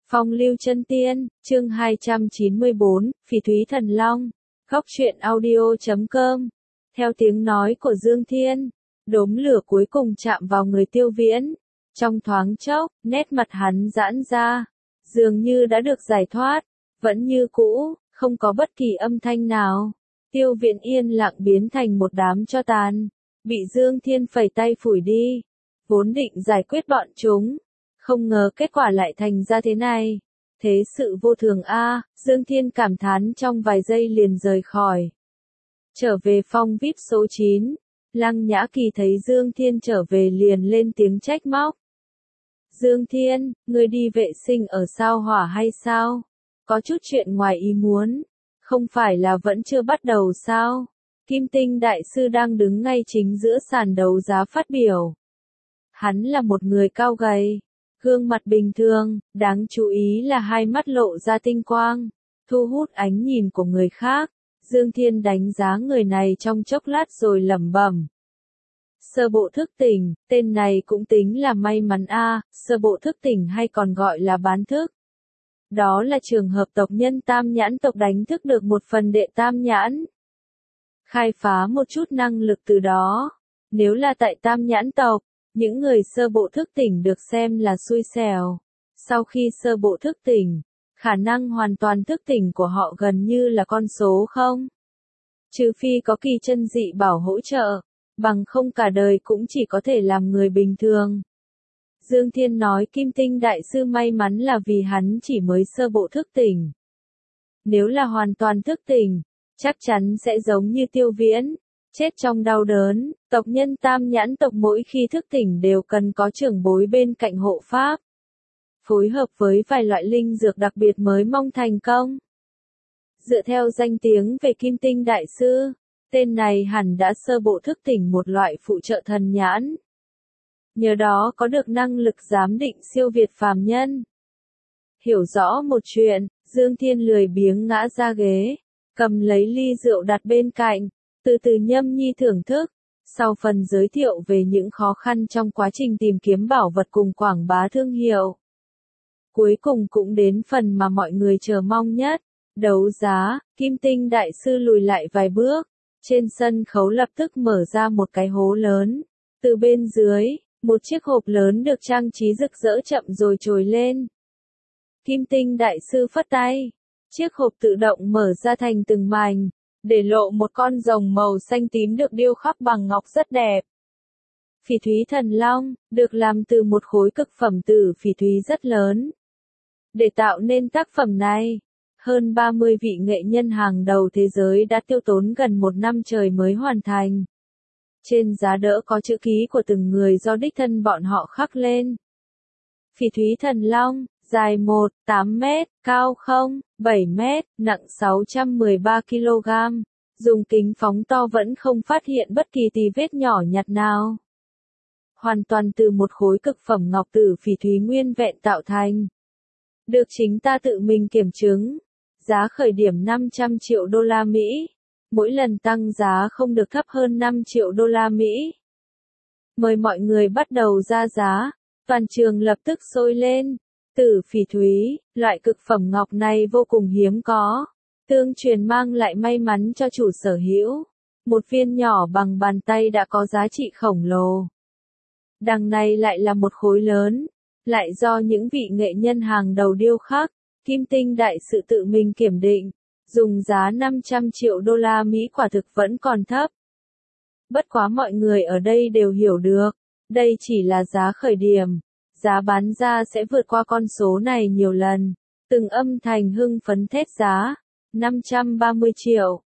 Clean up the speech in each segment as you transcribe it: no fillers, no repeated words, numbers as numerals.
Phong lưu chân tiên, chương 294, Phỉ Thúy Thần Long, góc truyện audio.com. Theo tiếng nói của Dương Thiên, đốm lửa cuối cùng chạm vào người Tiêu Viễn. Trong thoáng chốc, nét mặt hắn giãn ra, dường như đã được giải thoát, vẫn như cũ, không có bất kỳ âm thanh nào. Tiêu Viễn yên lặng biến thành một đám tro tàn, bị Dương Thiên phẩy tay phủi đi. Vốn định giải quyết bọn chúng, không ngờ kết quả lại thành ra thế này. Thế sự vô thường a, Dương Thiên cảm thán trong vài giây liền rời khỏi. Trở về phòng VIP số 9, Lăng Nhã Kỳ thấy Dương Thiên trở về liền lên tiếng trách móc. Dương Thiên, ngươi đi vệ sinh ở sao hỏa hay sao? Có chút chuyện ngoài ý muốn, không phải là vẫn chưa bắt đầu sao? Kim Tinh Đại Sư đang đứng ngay chính giữa sàn đấu giá phát biểu. Hắn là một người cao gầy, gương mặt bình thường, đáng chú ý là hai mắt lộ ra tinh quang, thu hút ánh nhìn của người khác. Dương Thiên đánh giá người này trong chốc lát rồi lẩm bẩm. Sơ bộ thức tỉnh, tên này cũng tính là may mắn a, sơ bộ thức tỉnh hay còn gọi là bán thức. Đó là trường hợp tộc nhân Tam Nhãn tộc đánh thức được một phần đệ Tam Nhãn. Khai phá một chút năng lực từ đó. Nếu là tại Tam Nhãn tộc, những người sơ bộ thức tỉnh được xem là xui xẻo. Sau khi sơ bộ thức tỉnh, khả năng hoàn toàn thức tỉnh của họ gần như là con số không. Trừ phi có kỳ chân dị bảo hỗ trợ, bằng không cả đời cũng chỉ có thể làm người bình thường. Dương Thiên nói Kim Tinh Đại Sư may mắn là vì hắn chỉ mới sơ bộ thức tỉnh. Nếu là hoàn toàn thức tỉnh, chắc chắn sẽ giống như Tiêu Viễn, chết trong đau đớn. Tộc nhân Tam Nhãn tộc mỗi khi thức tỉnh đều cần có trưởng bối bên cạnh hộ pháp, phối hợp với vài loại linh dược đặc biệt mới mong thành công. Dựa theo danh tiếng về Kim Tinh Đại Sư, tên này hẳn đã sơ bộ thức tỉnh một loại phụ trợ thần nhãn. Nhờ đó có được năng lực giám định siêu việt phàm nhân. Hiểu rõ một chuyện, Dương Thiên lười biếng ngã ra ghế, cầm lấy ly rượu đặt bên cạnh, từ từ nhâm nhi thưởng thức. Sau phần giới thiệu về những khó khăn trong quá trình tìm kiếm bảo vật cùng quảng bá thương hiệu, cuối cùng cũng đến phần mà mọi người chờ mong nhất, đấu giá. Kim Tinh Đại Sư lùi lại vài bước, trên sân khấu lập tức mở ra một cái hố lớn, từ bên dưới, một chiếc hộp lớn được trang trí rực rỡ chậm rồi trồi lên. Kim Tinh Đại Sư phất tay, chiếc hộp tự động mở ra thành từng mảnh, để lộ một con rồng màu xanh tím được điêu khắc bằng ngọc rất đẹp. Phỉ Thúy Thần Long, được làm từ một khối cực phẩm tử phỉ thúy rất lớn. Để tạo nên tác phẩm này, hơn 30 vị nghệ nhân hàng đầu thế giới đã tiêu tốn gần một năm trời mới hoàn thành. Trên giá đỡ có chữ ký của từng người do đích thân bọn họ khắc lên. Phỉ Thúy Thần Long, dài 1,8 mét, cao 0,7 mét, nặng 613 kg. Dùng kính phóng to vẫn không phát hiện bất kỳ tì vết nhỏ nhặt nào. Hoàn toàn từ một khối cực phẩm ngọc tử phỉ thúy nguyên vẹn tạo thành. Được chính ta tự mình kiểm chứng. Giá khởi điểm 500 triệu đô la Mỹ. Mỗi lần tăng giá không được thấp hơn 5 triệu đô la Mỹ. Mời mọi người bắt đầu ra giá. Toàn trường lập tức sôi lên. Tử phỉ thúy, loại cực phẩm ngọc này vô cùng hiếm có. Tương truyền mang lại may mắn cho chủ sở hữu. Một viên nhỏ bằng bàn tay đã có giá trị khổng lồ. Đằng này lại là một khối lớn, lại do những vị nghệ nhân hàng đầu điêu khắc. Kim Tinh Đại Sư tự mình kiểm định, dùng giá 500 triệu đô la Mỹ quả thực vẫn còn thấp. Bất quá mọi người ở đây đều hiểu được, đây chỉ là giá khởi điểm, giá bán ra sẽ vượt qua con số này nhiều lần. Từng âm thanh hưng phấn thét giá, 530 triệu,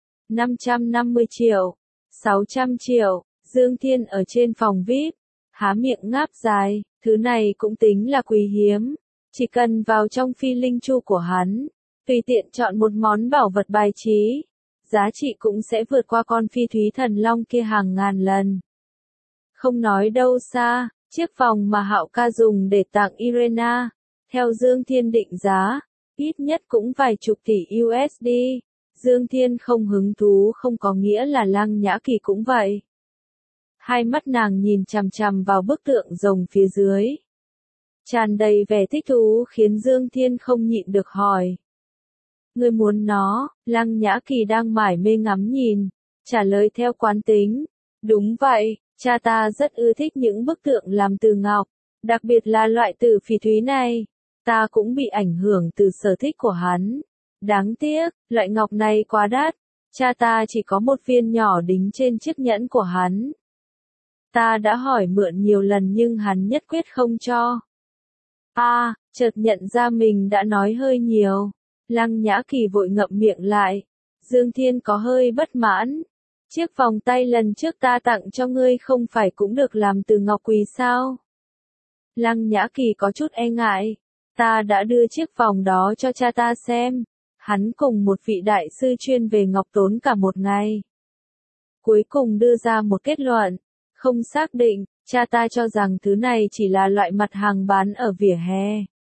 550 triệu, 600 triệu, Dương Thiên ở trên phòng VIP, há miệng ngáp dài, thứ này cũng tính là quý hiếm. Chỉ cần vào trong phi linh chu của hắn, tùy tiện chọn một món bảo vật bài trí, giá trị cũng sẽ vượt qua con Phi Thúy Thần Long kia hàng ngàn lần. Không nói đâu xa, chiếc vòng mà Hạo ca dùng để tặng Irena, theo Dương Thiên định giá, ít nhất cũng vài chục tỷ USD. Dương Thiên không hứng thú không có nghĩa là Lăng Nhã Kỳ cũng vậy. Hai mắt nàng nhìn chằm chằm vào bức tượng rồng phía dưới. tràn đầy vẻ thích thú khiến Dương Thiên không nhịn được hỏi. Ngươi muốn nó? Lăng Nhã Kỳ đang mải mê ngắm nhìn, trả lời theo quán tính. Đúng vậy, cha ta rất ưa thích những bức tượng làm từ ngọc, đặc biệt là loại tử phỉ thúy này. Ta cũng bị ảnh hưởng từ sở thích của hắn. Đáng tiếc, loại ngọc này quá đắt, cha ta chỉ có một viên nhỏ đính trên chiếc nhẫn của hắn. Ta đã hỏi mượn nhiều lần nhưng hắn nhất quyết không cho. Chợt nhận ra mình đã nói hơi nhiều. Lăng Nhã Kỳ vội ngậm miệng lại. Dương Thiên có hơi bất mãn. Chiếc vòng tay lần trước ta tặng cho ngươi không phải cũng được làm từ ngọc quý sao? Lăng Nhã Kỳ có chút e ngại. Ta đã đưa chiếc vòng đó cho cha ta xem. Hắn cùng một vị đại sư chuyên về ngọc tốn cả một ngày. Cuối cùng đưa ra một kết luận. Không xác định, cha ta cho rằng thứ này chỉ là loại mặt hàng bán ở vỉa hè.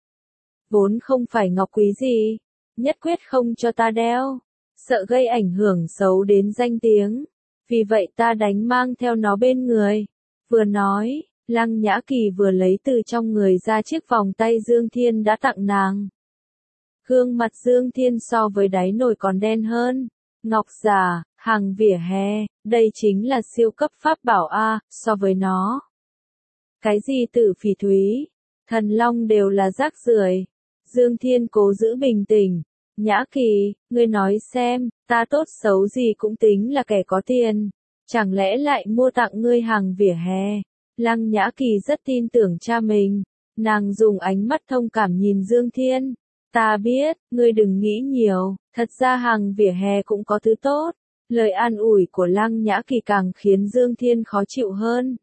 Vốn không phải ngọc quý gì. Nhất quyết không cho ta đeo. Sợ gây ảnh hưởng xấu đến danh tiếng. Vì vậy ta đánh mang theo nó bên người. Vừa nói, Lăng Nhã Kỳ vừa lấy từ trong người ra chiếc vòng tay Dương Thiên đã tặng nàng. Gương mặt Dương Thiên so với đáy nồi còn đen hơn. Ngọc giả, hàng vỉa hè, đây chính là siêu cấp pháp bảo so với nó. Cái gì tử phỉ thúy, thần long đều là rác rưởi. Dương Thiên cố giữ bình tĩnh. Nhã Kỳ, ngươi nói xem, ta tốt xấu gì cũng tính là kẻ có tiền. Chẳng lẽ lại mua tặng ngươi hàng vỉa hè? Lăng Nhã Kỳ rất tin tưởng cha mình. Nàng dùng ánh mắt thông cảm nhìn Dương Thiên. Ta biết, ngươi đừng nghĩ nhiều, thật ra hàng vỉa hè cũng có thứ tốt. Lời an ủi của Lăng Nhã Kỳ càng khiến Dương Thiên khó chịu hơn.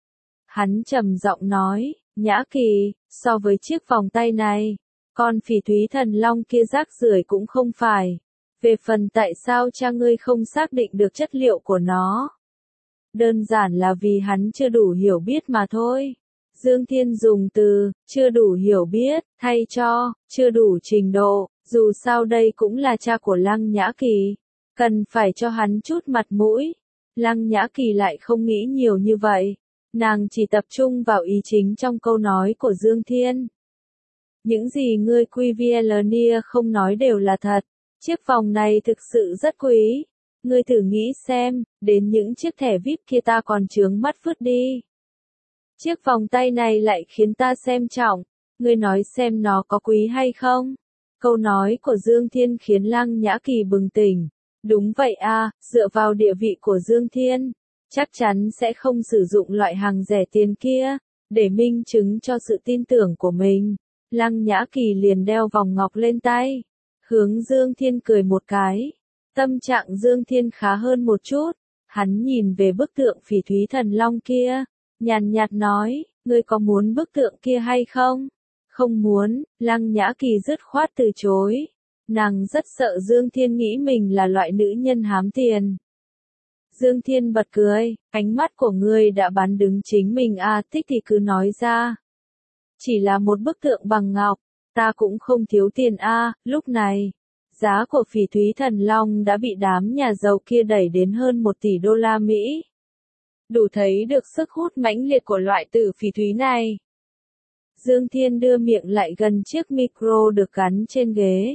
Hắn trầm giọng nói, Nhã Kỳ, so với chiếc vòng tay này, con phỉ thúy thần long kia rác rưởi cũng không phải. Về phần tại sao cha ngươi không xác định được chất liệu của nó? Đơn giản là vì hắn chưa đủ hiểu biết mà thôi. Dương Thiên dùng từ, chưa đủ hiểu biết, thay cho, chưa đủ trình độ, dù sao đây cũng là cha của Lăng Nhã Kỳ. Cần phải cho hắn chút mặt mũi. Lăng Nhã Kỳ lại không nghĩ nhiều như vậy. Nàng chỉ tập trung vào ý chính trong câu nói của Dương Thiên. Những gì ngươi Quivielania không nói đều là thật. Chiếc vòng này thực sự rất quý. Ngươi thử nghĩ xem, đến những chiếc thẻ VIP kia ta còn chướng mắt vứt đi. Chiếc vòng tay này lại khiến ta xem trọng. Ngươi nói xem nó có quý hay không? Câu nói của Dương Thiên khiến Lăng Nhã Kỳ bừng tỉnh. Đúng vậy dựa vào địa vị của Dương Thiên, chắc chắn sẽ không sử dụng loại hàng rẻ tiền kia, để minh chứng cho sự tin tưởng của mình. Lăng Nhã Kỳ liền đeo vòng ngọc lên tay, hướng Dương Thiên cười một cái. Tâm trạng Dương Thiên khá hơn một chút, hắn nhìn về bức tượng phỉ thúy thần long kia, nhàn nhạt nói, ngươi có muốn bức tượng kia hay không? Không muốn, Lăng Nhã Kỳ dứt khoát từ chối. Nàng rất sợ Dương Thiên nghĩ mình là loại nữ nhân hám tiền. Dương Thiên bật cười, ánh mắt của ngươi đã bán đứng chính mình thích thì cứ nói ra. Chỉ là một bức tượng bằng ngọc, ta cũng không thiếu tiền lúc này. Giá của phỉ thúy thần long đã bị đám nhà giàu kia đẩy đến hơn 1 tỷ đô la Mỹ. Đủ thấy được sức hút mãnh liệt của loại tử phỉ thúy này. Dương Thiên đưa miệng lại gần chiếc micro được gắn trên ghế.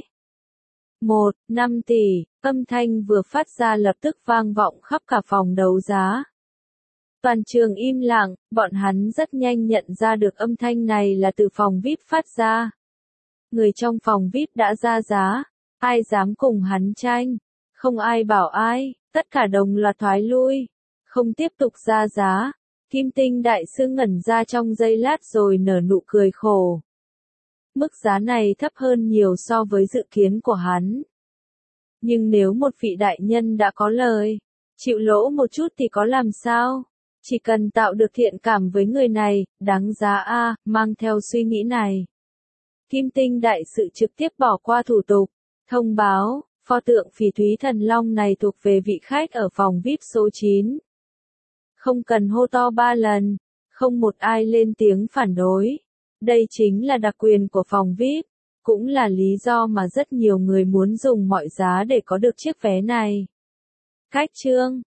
5 tỷ, âm thanh vừa phát ra lập tức vang vọng khắp cả phòng đấu giá. Toàn trường im lặng, bọn hắn rất nhanh nhận ra được âm thanh này là từ phòng VIP phát ra. Người trong phòng VIP đã ra giá, ai dám cùng hắn tranh, không ai bảo ai, tất cả đồng loạt thoái lui, không tiếp tục ra giá. Kim Tinh đại sư ngẩn ra trong giây lát rồi nở nụ cười khổ. Mức giá này thấp hơn nhiều so với dự kiến của hắn. Nhưng nếu một vị đại nhân đã có lời, chịu lỗ một chút thì có làm sao? Chỉ cần tạo được thiện cảm với người này, đáng giá mang theo suy nghĩ này. Kim Tinh đại sự trực tiếp bỏ qua thủ tục, thông báo, pho tượng phỉ thúy thần long này thuộc về vị khách ở phòng VIP số 9. Không cần hô to 3 lần, không một ai lên tiếng phản đối. Đây chính là đặc quyền của phòng VIP, cũng là lý do mà rất nhiều người muốn dùng mọi giá để có được chiếc vé này. Cách chương